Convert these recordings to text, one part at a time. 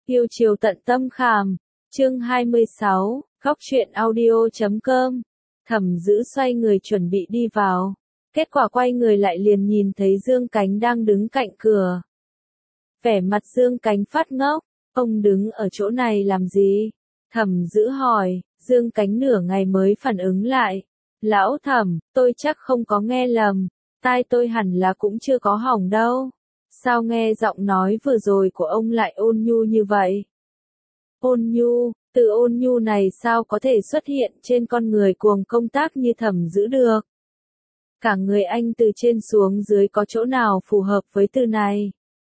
Yêu chiều tận tâm khảm. Chương 26, Góc truyện audio.com. Thẩm Dữ xoay người chuẩn bị đi vào. Kết quả quay người lại liền nhìn thấy Dương Cánh đang đứng cạnh cửa. Vẻ mặt Dương Cánh phát ngốc. Ông đứng ở chỗ này làm gì? Thẩm Dữ hỏi. Dương Cánh nửa ngày mới phản ứng lại. Lão Thẩm, tôi chắc không có nghe lầm. Tai tôi hẳn là cũng chưa có hỏng đâu. Sao nghe giọng nói vừa rồi của ông lại ôn nhu như vậy? Ôn nhu, từ ôn nhu này sao có thể xuất hiện trên con người cuồng công tác như Thẩm Dữ được? Cả người anh từ trên xuống dưới có chỗ nào phù hợp với từ này?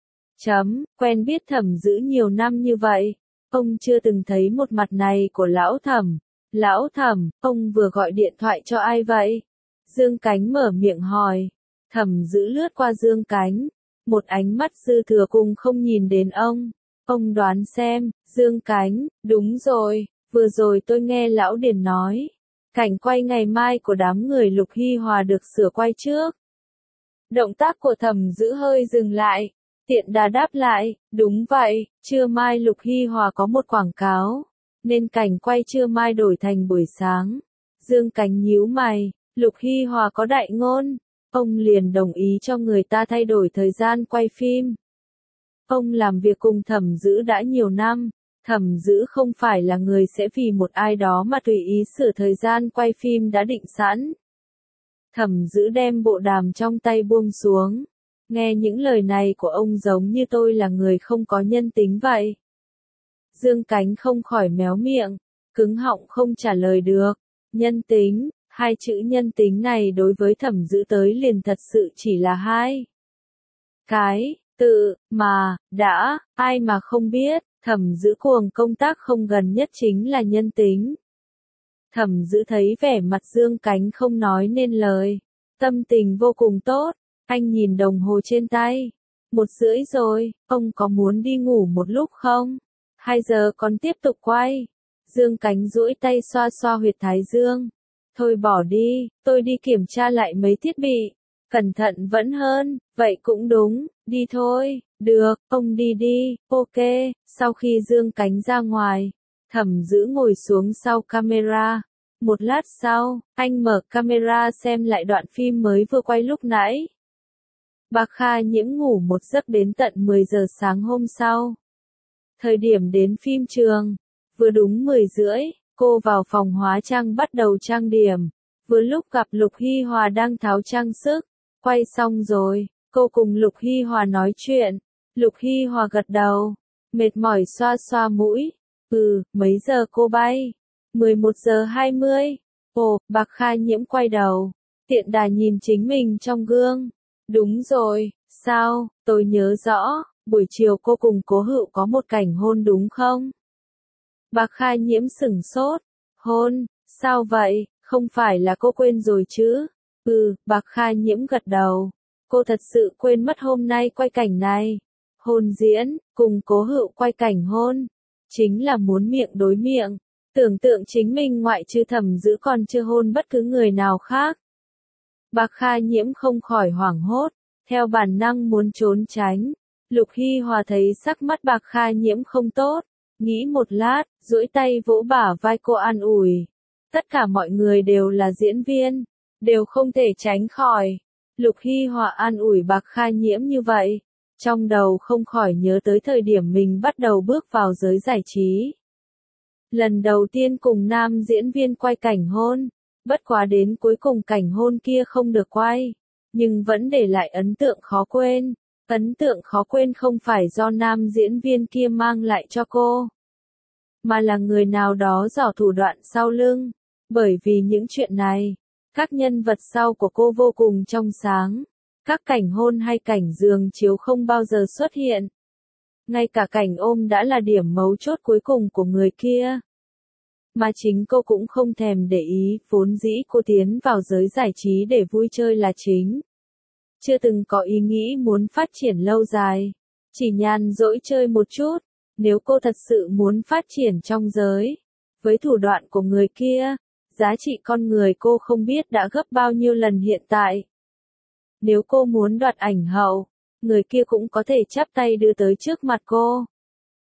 Quen biết Thẩm Dữ nhiều năm như vậy, ông chưa từng thấy một mặt này của Lão Thẩm. Lão Thẩm, ông vừa gọi điện thoại cho ai vậy? Dương Cánh mở miệng hỏi. Thẩm Dữ lướt qua Dương Cánh, một ánh mắt dư thừa cùng không nhìn đến ông. Ông đoán xem. Dương Cánh, đúng rồi, vừa rồi tôi nghe Lão Điền nói, cảnh quay ngày mai của đám người Lục Hy Hòa được sửa quay trước. Động tác của Thẩm Dữ hơi dừng lại, tiện đà đáp lại, đúng vậy, trưa mai Lục Hy Hòa có một quảng cáo, nên cảnh quay trưa mai đổi thành buổi sáng. Dương Cánh nhíu mày, Lục Hy Hòa có đại ngôn, ông liền đồng ý cho người ta thay đổi thời gian quay phim. Ông làm việc cùng Thẩm Dữ đã nhiều năm, Thẩm Dữ không phải là người sẽ vì một ai đó mà tùy ý sửa thời gian quay phim đã định sẵn. Thẩm Dữ đem bộ đàm trong tay buông xuống. Nghe những lời này của ông giống như tôi là người không có nhân tính vậy. Dương Cánh không khỏi méo miệng, cứng họng không trả lời được. Nhân tính, hai chữ nhân tính này đối với Thẩm Dữ tới liền thật sự chỉ là hai cái tự mà, đã, ai mà không biết, Thẩm Dữ cuồng công tác không gần nhất chính là nhân tính. Thẩm Dữ thấy vẻ mặt Dương Cánh không nói nên lời, tâm tình vô cùng tốt, anh nhìn đồng hồ trên tay. 1:30 rồi, ông có muốn đi ngủ một lúc không? 2 giờ còn tiếp tục quay. Dương Cánh duỗi tay xoa xoa huyệt thái dương. Thôi bỏ đi, tôi đi kiểm tra lại mấy thiết bị. Cẩn thận vẫn hơn, vậy cũng đúng, đi thôi, được, ông đi đi, ok. Sau khi Dương Cánh ra ngoài, Thẩm Dữ ngồi xuống sau camera. Một lát sau, anh mở camera xem lại đoạn phim mới vừa quay lúc nãy. Bạc Kha Nhiễm ngủ một giấc đến tận 10 giờ sáng hôm sau. Thời điểm đến phim trường, vừa đúng 10:30, cô vào phòng hóa trang bắt đầu trang điểm. Vừa lúc gặp Lục Hy Hòa đang tháo trang sức. Quay xong rồi, cô cùng Lục Hy Hòa nói chuyện. Lục Hy Hòa gật đầu, mệt mỏi xoa xoa mũi. Mấy giờ cô bay? 11:20. Ồ, Bạc Kha Nhiễm quay đầu, tiện đà nhìn chính mình trong gương. Đúng rồi, sao, tôi nhớ rõ, buổi chiều cô cùng Cố Hựu có một cảnh hôn đúng không? Bạc Kha Nhiễm sửng sốt. Hôn, sao vậy, không phải là cô quên rồi chứ? Bạc Kha Nhiễm gật đầu. Cô thật sự quên mất hôm nay quay cảnh này. Hôn diễn, cùng Cố Hựu quay cảnh hôn. Chính là muốn miệng đối miệng. Tưởng tượng chính mình ngoại trừ Thẩm Dữ còn chưa hôn bất cứ người nào khác. Bạc Kha Nhiễm không khỏi hoảng hốt, theo bản năng muốn trốn tránh. Lục Hy Hòa thấy sắc mắt Bạc Kha Nhiễm không tốt, nghĩ một lát, duỗi tay vỗ bả vai cô an ủi. Tất cả mọi người đều là diễn viên, đều không thể tránh khỏi. Lục Hy Hòa an ủi Bạc Kha Nhiễm như vậy, trong đầu không khỏi nhớ tới thời điểm mình bắt đầu bước vào giới giải trí. Lần đầu tiên cùng nam diễn viên quay cảnh hôn, bất quá đến cuối cùng cảnh hôn kia không được quay, nhưng vẫn để lại ấn tượng khó quên. Ấn tượng khó quên không phải do nam diễn viên kia mang lại cho cô, mà là người nào đó giỏ thủ đoạn sau lưng. Bởi vì những chuyện này, các nhân vật sau của cô vô cùng trong sáng. Các cảnh hôn hay cảnh giường chiếu không bao giờ xuất hiện. Ngay cả cảnh ôm đã là điểm mấu chốt cuối cùng của người kia. Mà chính cô cũng không thèm để ý, vốn dĩ cô tiến vào giới giải trí để vui chơi là chính. Chưa từng có ý nghĩ muốn phát triển lâu dài. Chỉ nhàn rỗi chơi một chút. Nếu cô thật sự muốn phát triển trong giới, với thủ đoạn của người kia, giá trị con người cô không biết đã gấp bao nhiêu lần hiện tại. Nếu cô muốn đoạt ảnh hậu, người kia cũng có thể chắp tay đưa tới trước mặt cô.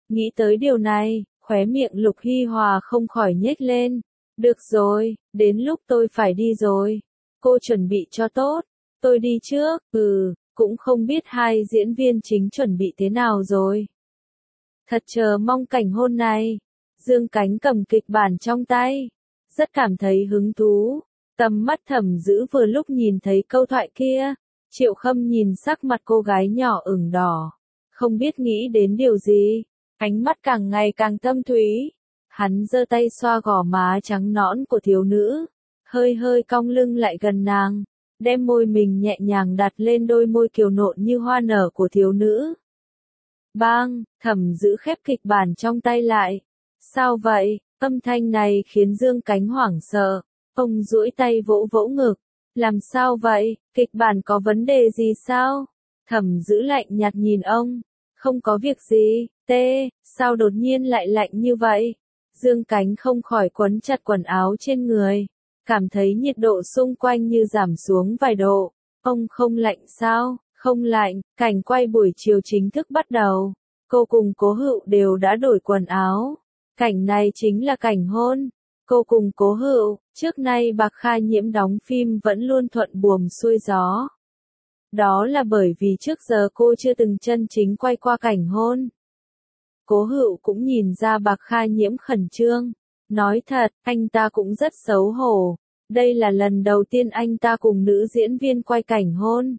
Nghĩ tới điều này, khóe miệng Lục Hy Hòa không khỏi nhếch lên. Được rồi, đến lúc tôi phải đi rồi. Cô chuẩn bị cho tốt. Tôi đi trước. Cũng không biết hai diễn viên chính chuẩn bị thế nào rồi. Thật chờ mong cảnh hôn này. Dương Cánh cầm kịch bản trong tay. Rất cảm thấy hứng thú. Tầm mắt Thẩm Dữ vừa lúc nhìn thấy câu thoại kia. Triệu Khâm nhìn sắc mặt cô gái nhỏ ửng đỏ. Không biết nghĩ đến điều gì. Ánh mắt càng ngày càng thâm thúy. Hắn giơ tay xoa gò má trắng nõn của thiếu nữ. Hơi hơi cong lưng lại gần nàng. Đem môi mình nhẹ nhàng đặt lên đôi môi kiều nộn như hoa nở của thiếu nữ. Bang, Thẩm Dữ khép kịch bản trong tay lại. Sao vậy? Âm thanh này khiến Dương Cánh hoảng sợ. Ông duỗi tay vỗ vỗ ngực. Làm sao vậy? Kịch bản có vấn đề gì sao? Thẩm Dữ lạnh nhạt nhìn ông. Không có việc gì. Sao đột nhiên lại lạnh như vậy? Dương Cánh không khỏi quấn chặt quần áo trên người. Cảm thấy nhiệt độ xung quanh như giảm xuống vài độ. Ông không lạnh sao? Không lạnh. Cảnh quay buổi chiều chính thức bắt đầu. Cô cùng Cố Hựu đều đã đổi quần áo. Cảnh này chính là cảnh hôn. Cô cùng Cố Hựu, trước nay Bạc Kha Nhiễm đóng phim vẫn luôn thuận buồm xuôi gió. Đó là bởi vì trước giờ cô chưa từng chân chính quay qua cảnh hôn. Cố Hựu cũng nhìn ra Bạc Kha Nhiễm khẩn trương. Nói thật, anh ta cũng rất xấu hổ. Đây là lần đầu tiên anh ta cùng nữ diễn viên quay cảnh hôn.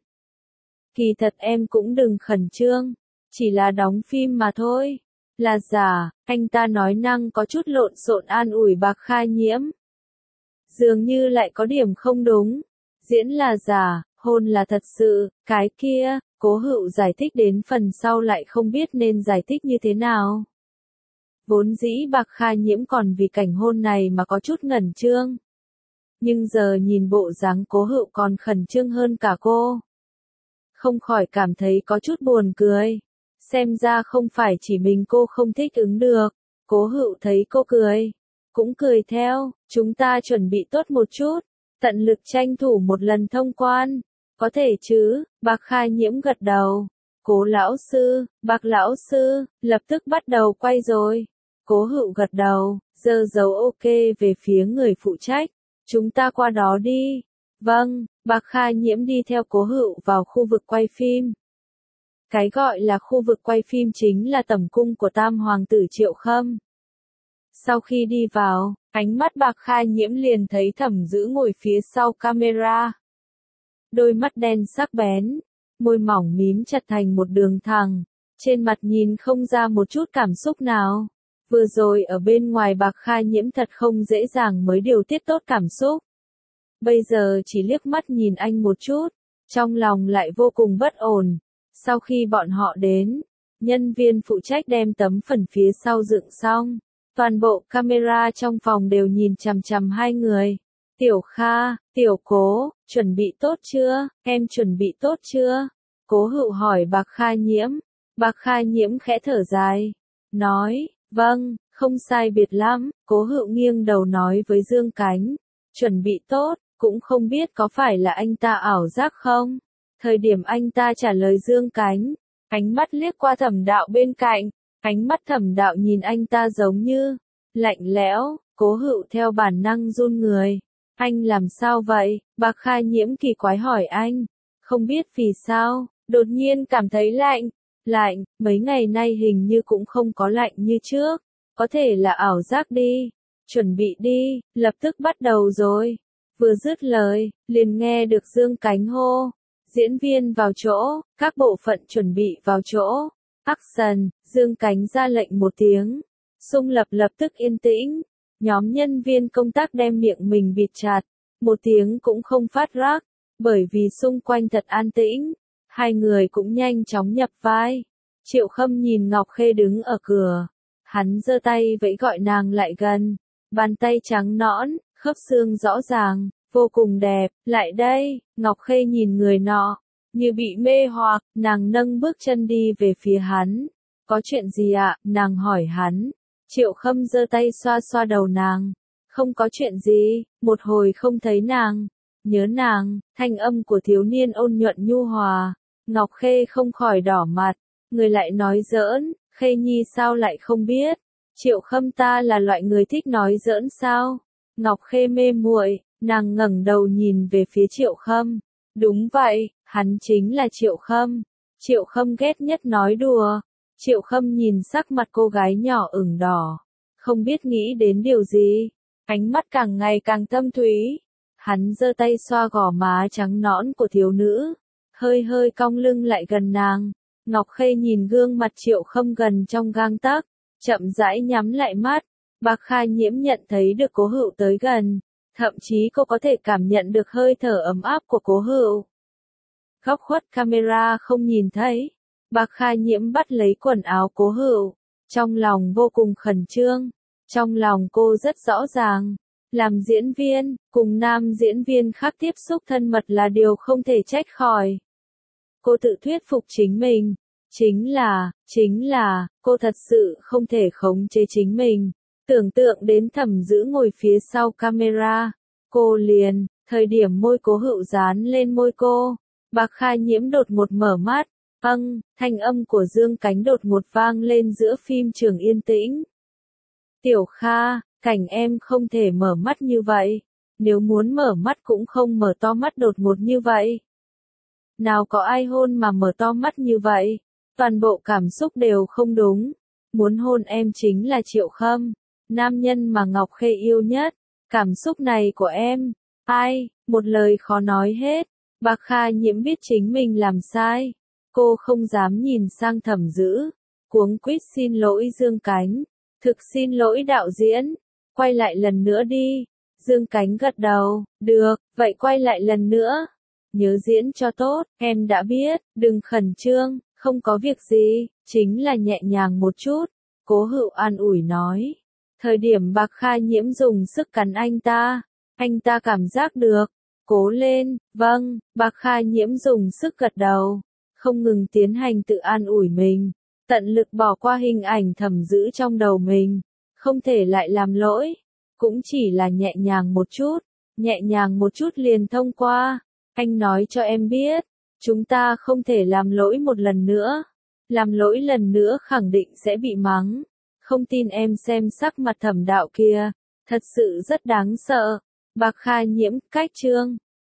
Kỳ thật em cũng đừng khẩn trương. Chỉ là đóng phim mà thôi. Là giả, anh ta nói năng có chút lộn xộn an ủi Bạc Kha Nhiễm. Dường như lại có điểm không đúng. Diễn là giả, hôn là thật sự, cái kia, Cố Hựu giải thích đến phần sau lại không biết nên giải thích như thế nào. Vốn dĩ Bạc Kha Nhiễm còn vì cảnh hôn này mà có chút ngẩn trương. Nhưng giờ nhìn bộ dáng Cố Hựu còn khẩn trương hơn cả cô. Không khỏi cảm thấy có chút buồn cười. Xem ra không phải chỉ mình cô không thích ứng được. Cố Hựu thấy cô cười. Cũng cười theo, chúng ta chuẩn bị tốt một chút. Tận lực tranh thủ một lần thông quan. Có thể chứ, Bạc Kha Nhiễm gật đầu. Cố lão sư, Bạc lão sư, lập tức bắt đầu quay rồi. Cố Hựu gật đầu, giơ dấu ok về phía người phụ trách. Chúng ta qua đó đi. Vâng, Bạc Kha Nhiễm đi theo Cố Hựu vào khu vực quay phim. Cái gọi là khu vực quay phim chính là tẩm cung của Tam Hoàng tử Triệu Khâm. Sau khi đi vào, ánh mắt Bạc Kha Nhiễm liền thấy Thẩm Dữ ngồi phía sau camera. Đôi mắt đen sắc bén, môi mỏng mím chặt thành một đường thẳng, trên mặt nhìn không ra một chút cảm xúc nào. Vừa rồi ở bên ngoài Bạc Kha Nhiễm thật không dễ dàng mới điều tiết tốt cảm xúc. Bây giờ chỉ liếc mắt nhìn anh một chút, trong lòng lại vô cùng bất ổn. Sau khi bọn họ đến, nhân viên phụ trách đem tấm phần phía sau dựng xong. Toàn bộ camera trong phòng đều nhìn chằm chằm hai người. Tiểu Kha, Tiểu Cố, chuẩn bị tốt chưa? Em chuẩn bị tốt chưa? Cố Hựu hỏi Bạc Kha Nhiễm. Bạc Kha Nhiễm khẽ thở dài. Nói, vâng, không sai biệt lắm. Cố Hựu nghiêng đầu nói với Dương Cánh. Chuẩn bị tốt, cũng không biết có phải là anh ta ảo giác không? Thời điểm anh ta trả lời Dương Cánh, ánh mắt liếc qua Thẩm Đạo bên cạnh. Ánh mắt Thẩm Đạo nhìn anh ta giống như lạnh lẽo. Cố Hựu theo bản năng run người. Anh làm sao vậy? Bạc Kha Nhiễm kỳ quái hỏi anh. Không biết vì sao, đột nhiên cảm thấy lạnh. Lạnh, mấy ngày nay hình như cũng không có lạnh như trước. Có thể là ảo giác đi. Chuẩn bị đi, lập tức bắt đầu rồi. Vừa dứt lời, liền nghe được Dương Cánh hô. Diễn viên vào chỗ, các bộ phận chuẩn bị vào chỗ. Action, Dương Cánh ra lệnh một tiếng. Xung lập tức yên tĩnh. Nhóm nhân viên công tác đem miệng mình bịt chặt. Một tiếng cũng không phát rác. Bởi vì xung quanh thật an tĩnh. Hai người cũng nhanh chóng nhập vai. Triệu Khâm nhìn Ngọc Khê đứng ở cửa. Hắn giơ tay vẫy gọi nàng lại gần. Bàn tay trắng nõn, khớp xương rõ ràng, vô cùng đẹp. Lại đây, Ngọc Khê nhìn người nọ. Như bị mê hoặc, nàng nâng bước chân đi về phía hắn. Có chuyện gì ạ? Nàng hỏi hắn. Triệu Khâm giơ tay xoa xoa đầu nàng. Không có chuyện gì, một hồi không thấy nàng. Nhớ nàng, thanh âm của thiếu niên ôn nhuận nhu hòa. Ngọc Khê không khỏi đỏ mặt. Người lại nói giỡn, Khê Nhi sao lại không biết? Triệu Khâm ta là loại người thích nói giỡn sao? Ngọc Khê mê muội, nàng ngẩng đầu nhìn về phía Triệu Khâm. Đúng vậy, hắn chính là Triệu Khâm. Triệu Khâm ghét nhất nói đùa. Triệu Khâm nhìn sắc mặt cô gái nhỏ ửng đỏ, không biết nghĩ đến điều gì, ánh mắt càng ngày càng thâm thúy. Hắn giơ tay xoa gò má trắng nõn của thiếu nữ, hơi hơi cong lưng lại gần nàng. Ngọc Khê nhìn gương mặt Triệu Khâm gần trong gang tấc, chậm rãi nhắm lại mắt. Bạc Kha Nhiễm nhận thấy được Cố Hựu tới gần, thậm chí cô có thể cảm nhận được hơi thở ấm áp của Cố Hựu. Góc khuất camera không nhìn thấy. Bạc Kha Nhiễm bắt lấy quần áo Cố Hựu, trong lòng vô cùng khẩn trương. Trong lòng cô rất rõ ràng, làm diễn viên, cùng nam diễn viên khác tiếp xúc thân mật là điều không thể trách khỏi. Cô tự thuyết phục chính mình, chính là, cô thật sự không thể khống chế chính mình. Tưởng tượng đến Thẩm Dữ ngồi phía sau camera, cô liền, thời điểm môi Cố Hựu dán lên môi cô, Bạc Kha Nhiễm đột ngột mở mắt. Thanh âm của Dương Cánh đột ngột vang lên giữa phim trường yên tĩnh. Tiểu Kha, Cảnh em không thể mở mắt như vậy. Nếu muốn mở mắt cũng không mở to mắt đột ngột như vậy. Nào có ai hôn mà mở to mắt như vậy. Toàn bộ cảm xúc đều không đúng. Muốn hôn em chính là Triệu Khâm, nam nhân mà Ngọc Khê yêu nhất. Cảm xúc này của em, ai, một lời khó nói hết. Bạc Kha Nhiễm biết chính mình làm sai. Cô không dám nhìn sang Thẩm Dữ, cuống quýt xin lỗi Dương Cánh. Thực xin lỗi đạo diễn, quay lại lần nữa đi. Dương Cánh gật đầu, được, vậy quay lại lần nữa. Nhớ diễn cho tốt, em đã biết, đừng khẩn trương, không có việc gì, chính là nhẹ nhàng một chút. Cố Hựu an ủi nói. Thời điểm Bạc Kha Nhiễm dùng sức cắn anh ta cảm giác được. Cố lên, vâng, Bạc Kha Nhiễm dùng sức gật đầu, không ngừng tiến hành tự an ủi mình, tận lực bỏ qua hình ảnh Thẩm Dữ trong đầu mình, không thể lại làm lỗi, cũng chỉ là nhẹ nhàng một chút liền thông qua. Anh nói cho em biết, chúng ta không thể làm lỗi một lần nữa, làm lỗi lần nữa khẳng định sẽ bị mắng. Không tin em xem sắc mặt Thẩm đạo kia, thật sự rất đáng sợ. Bạc Kha Nhiễm, cách chương